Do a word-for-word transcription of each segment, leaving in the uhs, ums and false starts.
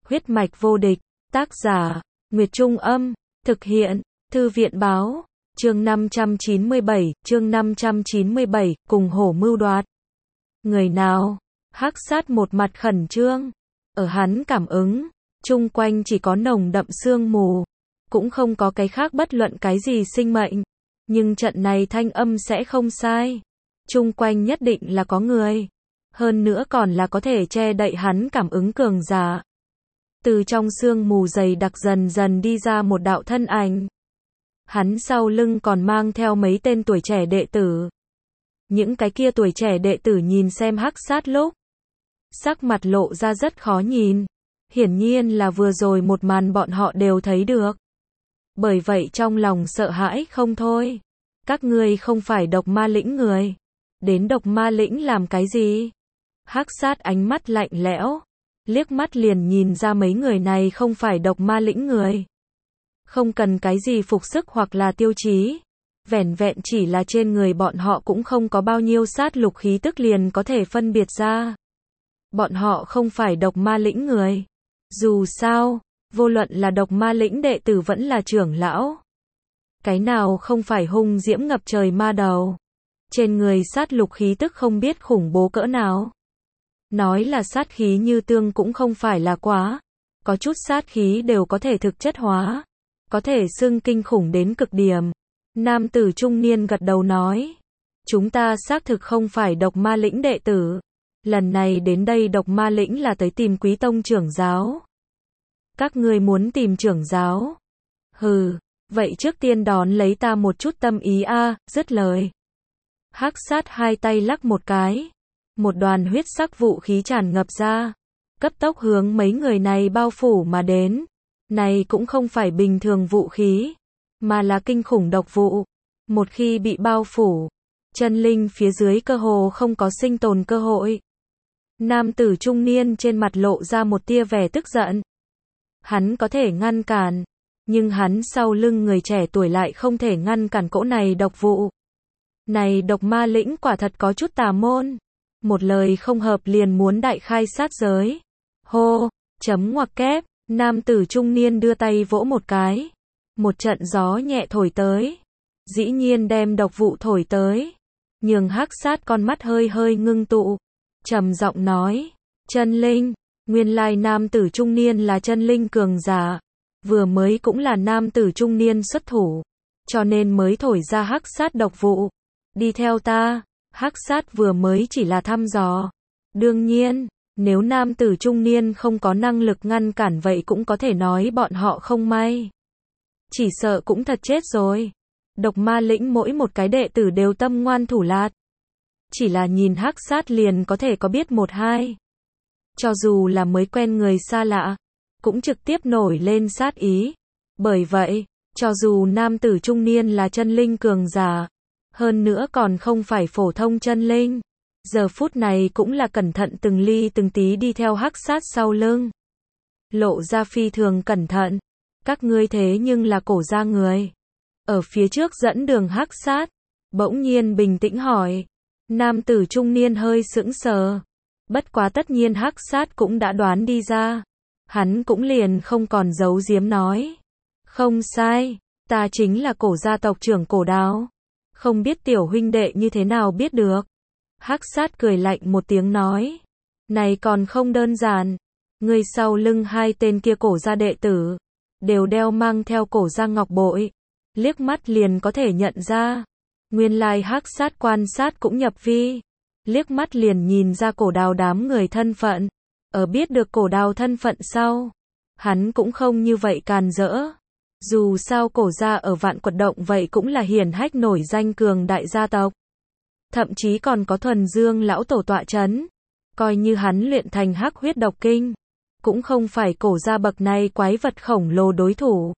Huyết mạch vô địch, tác giả, Nguyệt Trung Âm, thực hiện, Thư viện Báo, chương năm trăm chín mươi bảy, chương năm trăm chín mươi bảy, cùng hổ mưu đoạt. Người nào? Hắc Sát một mặt khẩn trương, ở hắn cảm ứng, chung quanh chỉ có nồng đậm sương mù, cũng không có cái khác bất luận cái gì sinh mệnh, nhưng trận này thanh âm sẽ không sai, chung quanh nhất định là có người, hơn nữa còn là có thể che đậy hắn cảm ứng cường giả. Từ trong sương mù dày đặc dần dần đi ra một đạo thân ảnh. Hắn sau lưng còn mang theo mấy tên tuổi trẻ đệ tử. Những cái kia tuổi trẻ đệ tử nhìn xem Hắc Sát lúc, sắc mặt lộ ra rất khó nhìn. Hiển nhiên là vừa rồi một màn bọn họ đều thấy được. Bởi vậy trong lòng sợ hãi không thôi. Các ngươi không phải độc ma lĩnh người. Đến độc ma lĩnh làm cái gì? Hắc Sát ánh mắt lạnh lẽo, liếc mắt liền nhìn ra mấy người này không phải độc ma lĩnh người. Không cần cái gì phục sức hoặc là tiêu chí, vẻn vẹn chỉ là trên người bọn họ cũng không có bao nhiêu sát lục khí tức liền có thể phân biệt ra. Bọn họ không phải độc ma lĩnh người. Dù sao, vô luận là độc ma lĩnh đệ tử vẫn là trưởng lão, cái nào không phải hung diễm ngập trời ma đầu. Trên người sát lục khí tức không biết khủng bố cỡ nào. Nói là sát khí như tương cũng không phải là quá. Có chút sát khí đều có thể thực chất hóa. Có thể xưng kinh khủng đến cực điểm. Nam tử trung niên gật đầu nói. Chúng ta xác thực không phải độc ma lĩnh đệ tử. Lần này đến đây độc ma lĩnh là tới tìm Quý Tông trưởng giáo. Các ngươi muốn tìm trưởng giáo? Hừ, vậy trước tiên đón lấy ta một chút tâm ý a, dứt lời. Hắc Sát hai tay lắc một cái. Một đoàn huyết sắc vũ khí tràn ngập ra, cấp tốc hướng mấy người này bao phủ mà đến. Này cũng không phải bình thường vũ khí, mà là kinh khủng độc vụ. Một khi bị bao phủ, chân linh phía dưới cơ hồ không có sinh tồn cơ hội. Nam tử trung niên trên mặt lộ ra một tia vẻ tức giận. Hắn có thể ngăn cản, nhưng hắn sau lưng người trẻ tuổi lại không thể ngăn cản cỗ này độc vụ. Này độc ma lĩnh quả thật có chút tà môn. Một lời không hợp liền muốn đại khai sát giới. Hô, chấm ngoặc kép, nam tử trung niên đưa tay vỗ một cái. Một trận gió nhẹ thổi tới. Dĩ nhiên đem độc vụ thổi tới. Nhường Hắc Sát con mắt hơi hơi ngưng tụ. Trầm giọng nói, chân linh, nguyên lai nam tử trung niên là chân linh cường giả. Vừa mới cũng là nam tử trung niên xuất thủ. Cho nên mới thổi ra Hắc Sát độc vụ. Đi theo ta. Hắc Sát vừa mới chỉ là thăm dò. Đương nhiên, nếu nam tử trung niên không có năng lực ngăn cản vậy cũng có thể nói bọn họ không may. Chỉ sợ cũng thật chết rồi. Độc ma lĩnh mỗi một cái đệ tử đều tâm ngoan thủ lạt. Chỉ là nhìn Hắc Sát liền có thể có biết một hai. Cho dù là mới quen người xa lạ, cũng trực tiếp nổi lên sát ý. Bởi vậy, cho dù nam tử trung niên là chân linh cường giả, hơn nữa còn không phải phổ thông chân linh, giờ phút này cũng là cẩn thận từng ly từng tí đi theo Hắc Sát sau lưng. Lộ ra phi thường cẩn thận. Các ngươi thế nhưng là cổ gia người. Ở phía trước dẫn đường Hắc Sát, bỗng nhiên bình tĩnh hỏi. Nam tử trung niên hơi sững sờ. Bất quá tất nhiên Hắc Sát cũng đã đoán đi ra. Hắn cũng liền không còn giấu giếm nói. Không sai, ta chính là cổ gia tộc trưởng Cổ Đào. Không biết tiểu huynh đệ như thế nào biết được. Hắc Sát cười lạnh một tiếng nói. Này còn không đơn giản. Người sau lưng hai tên kia cổ gia đệ tử, đều đeo mang theo cổ gia ngọc bội. Liếc mắt liền có thể nhận ra. Nguyên lai Hắc Sát quan sát cũng nhập vi. Liếc mắt liền nhìn ra Cổ Đào đám người thân phận. Ở biết được Cổ Đào thân phận sau, hắn cũng không như vậy càn rỡ. Dù sao cổ gia ở Vạn Quật Động vậy cũng là hiển hách nổi danh cường đại gia tộc. Thậm chí còn có thuần dương lão tổ tọa chấn. Coi như hắn luyện thành hắc huyết độc kinh, cũng không phải cổ gia bậc này quái vật khổng lồ đối thủ.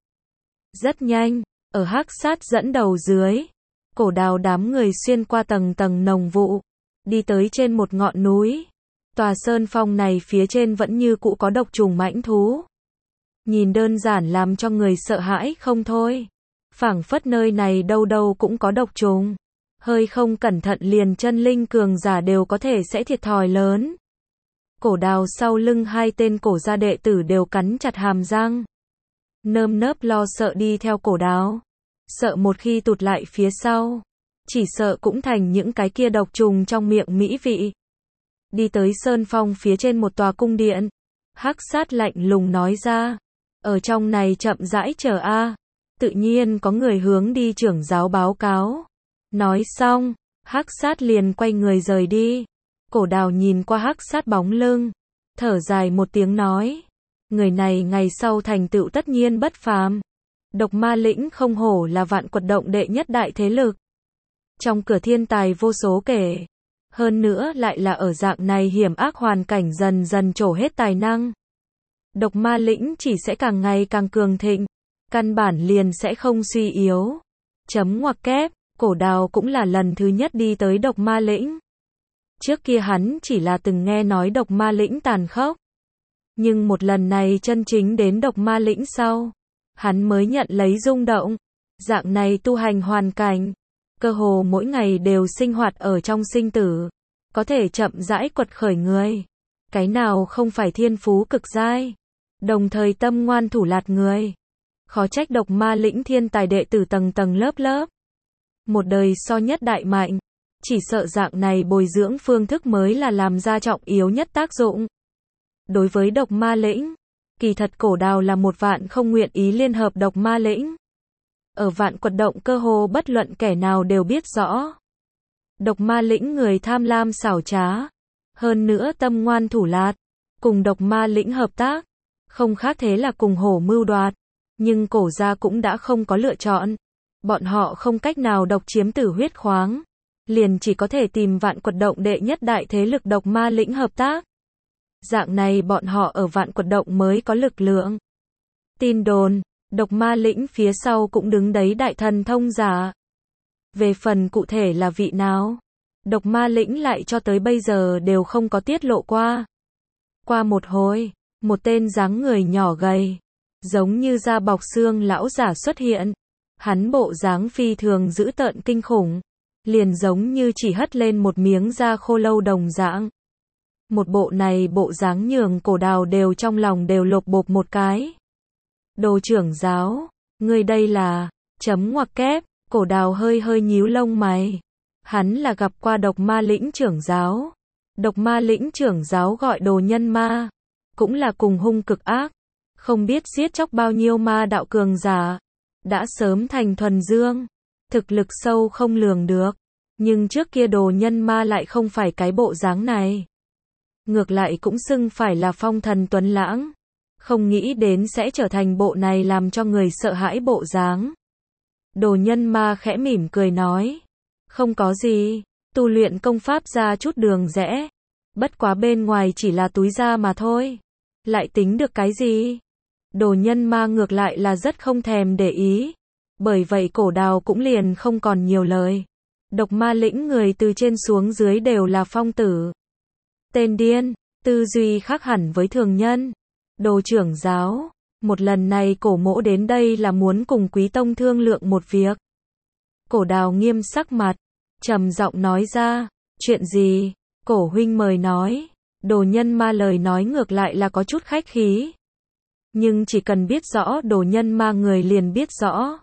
Rất nhanh, ở Hắc Sát dẫn đầu dưới, Cổ Đào đám người xuyên qua tầng tầng nồng vụ, đi tới trên một ngọn núi. Tòa sơn phong này phía trên vẫn như cũ có độc trùng mãnh thú. Nhìn đơn giản làm cho người sợ hãi không thôi. Phảng phất nơi này đâu đâu cũng có độc trùng. Hơi không cẩn thận liền chân linh cường giả đều có thể sẽ thiệt thòi lớn. Cổ Đào sau lưng hai tên cổ gia đệ tử đều cắn chặt hàm răng. Nơm nớp lo sợ đi theo Cổ Đào. Sợ một khi tụt lại phía sau, chỉ sợ cũng thành những cái kia độc trùng trong miệng mỹ vị. Đi tới sơn phong phía trên một tòa cung điện. Hắc Sát lạnh lùng nói ra. Ở trong này chậm rãi chờ a. Tự nhiên có người hướng đi trưởng giáo báo cáo. Nói xong, Hắc Sát liền quay người rời đi. Cổ Đào nhìn qua Hắc Sát bóng lưng, thở dài một tiếng nói. Người này ngày sau thành tựu tất nhiên bất phàm. Độc Ma lĩnh không hổ là vạn quật động đệ nhất đại thế lực. Trong cửa thiên tài vô số kể. Hơn nữa lại là ở dạng này hiểm ác hoàn cảnh dần dần trổ hết tài năng. Độc Ma lĩnh chỉ sẽ càng ngày càng cường thịnh. Căn bản liền sẽ không suy yếu. Chấm ngoặc kép, Cổ Đào cũng là lần thứ nhất đi tới Độc Ma lĩnh. Trước kia hắn chỉ là từng nghe nói Độc Ma lĩnh tàn khốc. Nhưng một lần này chân chính đến Độc Ma lĩnh sau, hắn mới nhận lấy rung động. Dạng này tu hành hoàn cảnh, cơ hồ mỗi ngày đều sinh hoạt ở trong sinh tử, có thể chậm rãi quật khởi người. Cái nào không phải thiên phú cực giai, đồng thời tâm ngoan thủ lạt người. Khó trách Độc Ma lĩnh thiên tài đệ tử tầng tầng lớp lớp. Một đời so nhất đại mạnh. Chỉ sợ dạng này bồi dưỡng phương thức mới là làm ra trọng yếu nhất tác dụng. Đối với Độc Ma lĩnh, kỳ thật Cổ Đào là một vạn không nguyện ý liên hợp Độc Ma lĩnh. Ở vạn quật động cơ hồ bất luận kẻ nào đều biết rõ. Độc Ma lĩnh người tham lam xảo trá. Hơn nữa tâm ngoan thủ lạt. Cùng Độc Ma lĩnh hợp tác. Không khác thế là cùng hổ mưu đoạt. Nhưng Cổ gia cũng đã không có lựa chọn. Bọn họ không cách nào độc chiếm Tử Huyết khoáng. Liền chỉ có thể tìm vạn quật động đệ nhất đại thế lực Độc Ma lĩnh hợp tác. Dạng này bọn họ ở vạn quật động mới có lực lượng. Tin đồn, Độc Ma lĩnh phía sau cũng đứng đấy đại thần thông giả. Về phần cụ thể là vị nào, Độc Ma lĩnh lại cho tới bây giờ đều không có tiết lộ qua. Qua một hồi, một tên dáng người nhỏ gầy, giống như da bọc xương lão giả xuất hiện. Hắn bộ dáng phi thường dữ tợn kinh khủng, liền giống như chỉ hất lên một miếng da khô lâu đồng dạng. Một bộ này bộ dáng nhường Cổ Đào đều trong lòng đều lột bột một cái. Đồ trưởng giáo, người đây là, chấm ngoặc kép, Cổ Đào hơi hơi nhíu lông mày. Hắn là gặp qua Độc Ma lĩnh trưởng giáo. Độc Ma lĩnh trưởng giáo gọi Đồ Nhân Ma, cũng là cùng hung cực ác, không biết giết chóc bao nhiêu ma đạo cường giả, đã sớm thành thuần dương, thực lực sâu không lường được. Nhưng trước kia Đồ Nhân Ma lại không phải cái bộ dáng này. Ngược lại cũng xưng phải là phong thần tuấn lãng. Không nghĩ đến sẽ trở thành bộ này làm cho người sợ hãi bộ dáng. Đồ Nhân Ma khẽ mỉm cười nói. Không có gì, tu luyện công pháp ra chút đường rẽ. Bất quá bên ngoài chỉ là túi da mà thôi. Lại tính được cái gì? Đồ Nhân Ma ngược lại là rất không thèm để ý. Bởi vậy Cổ Đào cũng liền không còn nhiều lời. Độc Ma lĩnh người từ trên xuống dưới đều là phong tử. Tên điên, tư duy khác hẳn với thường nhân. Đồ trưởng giáo, một lần này Cổ mỗ đến đây là muốn cùng Quý tông thương lượng một việc. Cổ Đào nghiêm sắc mặt, trầm giọng nói ra, chuyện gì? Cổ huynh mời nói. Đồ Nhân Ma lời nói ngược lại là có chút khách khí. Nhưng chỉ cần biết rõ Đồ Nhân Ma người liền biết rõ.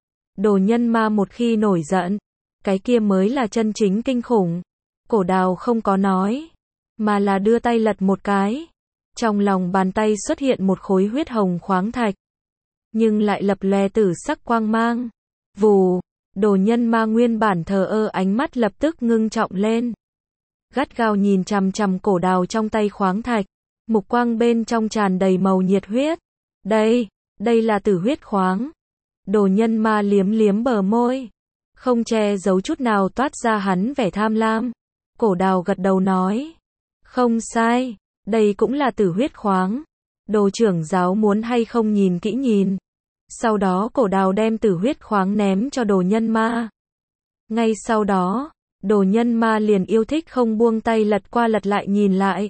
Đồ Nhân Ma một khi nổi giận, cái kia mới là chân chính kinh khủng. Cổ Đào không có nói, mà là đưa tay lật một cái. Trong lòng bàn tay xuất hiện một khối huyết hồng khoáng thạch, nhưng lại lập lòe tử sắc quang mang. Vù, Đồ Nhân Ma nguyên bản thờ ơ ánh mắt lập tức ngưng trọng lên. Gắt gao nhìn chằm chằm Cổ Đào trong tay khoáng thạch, mục quang bên trong tràn đầy màu nhiệt huyết. Đây, đây là tử huyết khoáng. Đồ Nhân Ma liếm liếm bờ môi, không che giấu chút nào toát ra hắn vẻ tham lam. Cổ Đào gật đầu nói, không sai, đây cũng là tử huyết khoáng. Đồ trưởng giáo muốn hay không nhìn kỹ nhìn. Sau đó Cổ Đào đem tử huyết khoáng ném cho Đồ Nhân Ma. Ngay sau đó, Đồ Nhân Ma liền yêu thích không buông tay lật qua lật lại nhìn lại.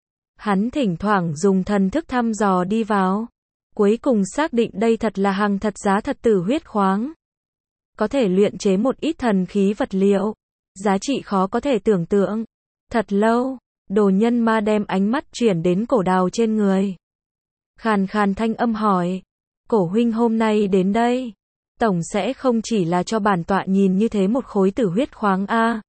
Hắn thỉnh thoảng dùng thần thức thăm dò đi vào. Cuối cùng xác định đây thật là hàng thật giá thật tử huyết khoáng. Có thể luyện chế một ít thần khí vật liệu. Giá trị khó có thể tưởng tượng. Thật lâu, Đồ nhân ma đem ánh mắt chuyển đến cổ đào trên người. Khàn khàn thanh âm hỏi. Cổ huynh hôm nay đến đây. Tổng sẽ không chỉ là cho bản tọa nhìn như thế một khối tử huyết khoáng a.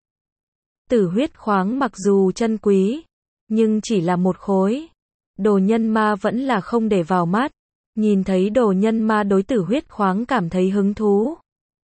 Tử huyết khoáng mặc dù chân quý, nhưng chỉ là một khối. Đồ nhân ma vẫn là không để vào mắt. Nhìn thấy đồ nhân ma đối tử huyết khoáng cảm thấy hứng thú.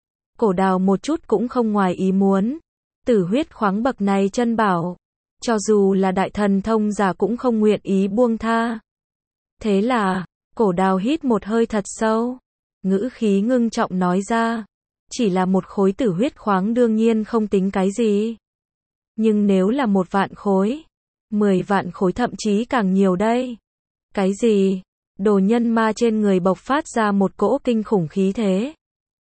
Cổ đào một chút cũng không ngoài ý muốn. Tử huyết khoáng bậc này chân bảo. Cho dù là đại thần thông giả cũng không nguyện ý buông tha. Thế là, cổ đào hít một hơi thật sâu. Ngữ khí ngưng trọng nói ra. Chỉ là một khối tử huyết khoáng đương nhiên không tính cái gì. Nhưng nếu là một vạn khối, mười vạn khối thậm chí càng nhiều đây. Cái gì? Đồ nhân ma trên người bộc phát ra một cỗ kinh khủng khí thế.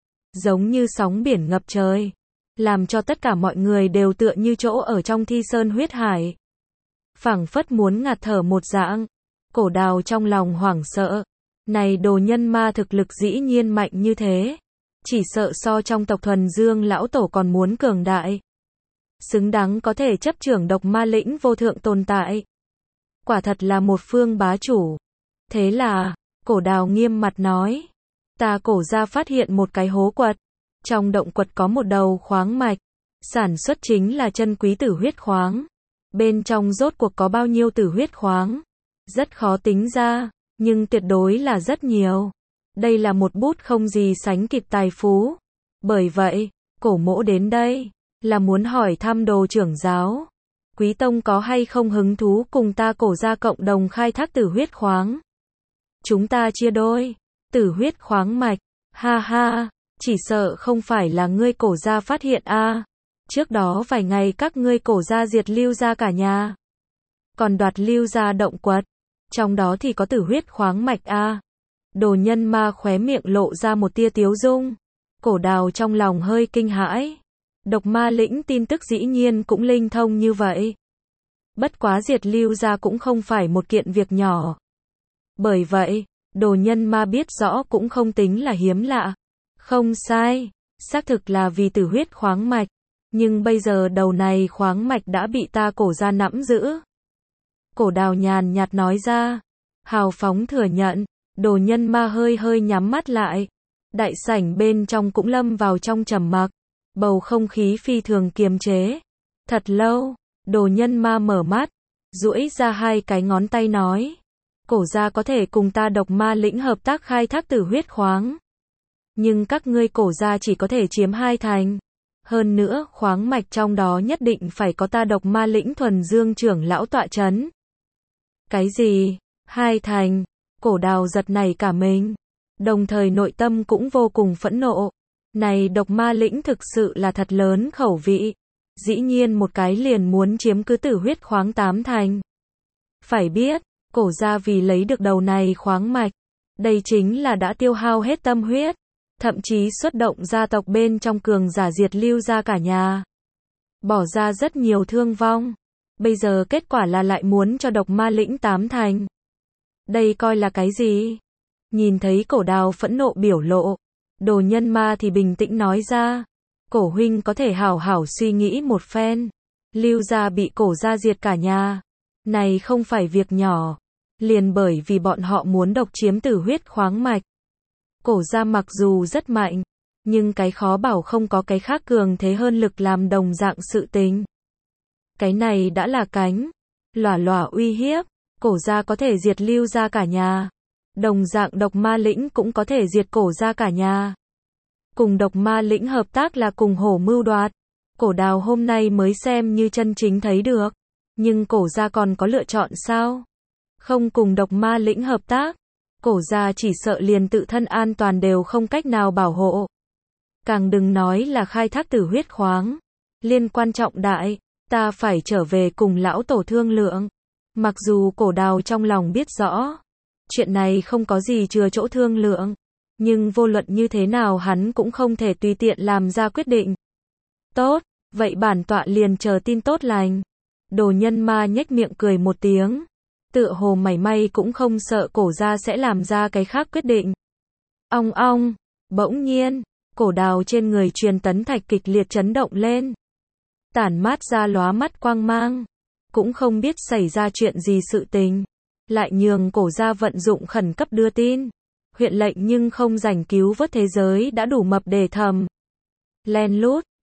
Giống như sóng biển ngập trời. Làm cho tất cả mọi người đều tựa như chỗ ở trong thi sơn huyết hải. Phảng phất muốn ngạt thở một dạng. Cổ đào trong lòng hoảng sợ. Này đồ nhân ma thực lực dĩ nhiên mạnh như thế. Chỉ sợ so trong tộc thuần dương lão tổ còn muốn cường đại. Xứng đáng có thể chấp trưởng độc ma lĩnh vô thượng tồn tại. Quả thật là một phương bá chủ. Thế là, cổ đào nghiêm mặt nói. Ta cổ ra phát hiện một cái hố quật. Trong động quật có một đầu khoáng mạch. Sản xuất chính là chân quý tử huyết khoáng. Bên trong rốt cuộc có bao nhiêu tử huyết khoáng. Rất khó tính ra, nhưng tuyệt đối là rất nhiều. Đây là một bút không gì sánh kịp tài phú. Bởi vậy, cổ mỗ đến đây, là muốn hỏi thăm đồ trưởng giáo. Quý tông có hay không hứng thú cùng ta cổ ra cộng đồng khai thác tử huyết khoáng. Chúng ta chia đôi. Tử huyết khoáng mạch. Ha ha, chỉ sợ không phải là ngươi cổ ra phát hiện a. Trước đó vài ngày các ngươi cổ ra diệt Lưu gia cả nhà. Còn đoạt Lưu gia động quật. Trong đó thì có tử huyết khoáng mạch a. Đồ nhân ma khóe miệng lộ ra một tia tiếu dung. Cổ đào trong lòng hơi kinh hãi. Độc ma lĩnh tin tức dĩ nhiên cũng linh thông như vậy. Bất quá diệt Lưu gia cũng không phải một kiện việc nhỏ. Bởi vậy, đồ nhân ma biết rõ cũng không tính là hiếm lạ. Không sai, xác thực là vì tử huyết khoáng mạch. Nhưng bây giờ đầu này khoáng mạch đã bị ta cổ ra nắm giữ. Cổ đào nhàn nhạt nói ra. Hào phóng thừa nhận. Đồ nhân ma hơi hơi nhắm mắt lại. Đại sảnh bên trong cũng lâm vào trong trầm mặc. Bầu không khí phi thường kiềm chế. Thật lâu, đồ nhân ma mở mắt. Duỗi ra hai cái ngón tay nói. Cổ gia có thể cùng ta độc ma lĩnh hợp tác khai thác tử huyết khoáng. Nhưng các ngươi cổ gia chỉ có thể chiếm hai thành. Hơn nữa, khoáng mạch trong đó nhất định phải có ta độc ma lĩnh thuần dương trưởng lão tọa chấn. Cái gì? Hai thành? Cổ đào giật nảy cả mình. Đồng thời nội tâm cũng vô cùng phẫn nộ. Này độc ma lĩnh thực sự là thật lớn khẩu vị. Dĩ nhiên một cái liền muốn chiếm cứ tử huyết khoáng tám thành. Phải biết, cổ gia vì lấy được đầu này khoáng mạch. Đây chính là đã tiêu hao hết tâm huyết. Thậm chí xuất động gia tộc bên trong cường giả diệt Lưu gia cả nhà. Bỏ ra rất nhiều thương vong. Bây giờ kết quả là lại muốn cho độc ma lĩnh tám thành. Đây coi là cái gì? Nhìn thấy cổ đào phẫn nộ biểu lộ. Đồ nhân ma thì bình tĩnh nói ra. Cổ huynh có thể hảo hảo suy nghĩ một phen. Lưu gia bị cổ gia diệt cả nhà. Này không phải việc nhỏ. Liền bởi vì bọn họ muốn độc chiếm tử huyết khoáng mạch. Cổ gia mặc dù rất mạnh, nhưng cái khó bảo không có cái khác cường thế hơn lực làm đồng dạng sự tình. Cái này đã là cánh, lỏa lỏa uy hiếp, cổ gia có thể diệt Lưu gia cả nhà. Đồng dạng độc ma lĩnh cũng có thể diệt cổ gia cả nhà. Cùng độc ma lĩnh hợp tác là cùng hổ mưu đoạt. Cổ đào hôm nay mới xem như chân chính thấy được. Nhưng cổ gia còn có lựa chọn sao? Không cùng độc ma lĩnh hợp tác. Cổ gia chỉ sợ liền tự thân an toàn đều không cách nào bảo hộ. Càng đừng nói là khai thác tử huyết khoáng. Liên quan trọng đại, ta phải trở về cùng lão tổ thương lượng. Mặc dù cổ đào trong lòng biết rõ, chuyện này không có gì chừa chỗ thương lượng. Nhưng vô luận như thế nào hắn cũng không thể tùy tiện làm ra quyết định. Tốt, vậy bản tọa liền chờ tin tốt lành. Đồ nhân ma nhếch miệng cười một tiếng. Tựa hồ mảy may cũng không sợ cổ gia sẽ làm ra cái khác quyết định. Ong ong, bỗng nhiên, cổ đào trên người truyền tấn thạch kịch liệt chấn động lên. Tản mát ra lóa mắt quang mang. cũng không biết xảy ra chuyện gì sự tình. Lại nhường cổ gia vận dụng khẩn cấp đưa tin. Huyện lệnh nhưng không giành cứu vớt thế giới đã đủ mập để thầm. Len lút.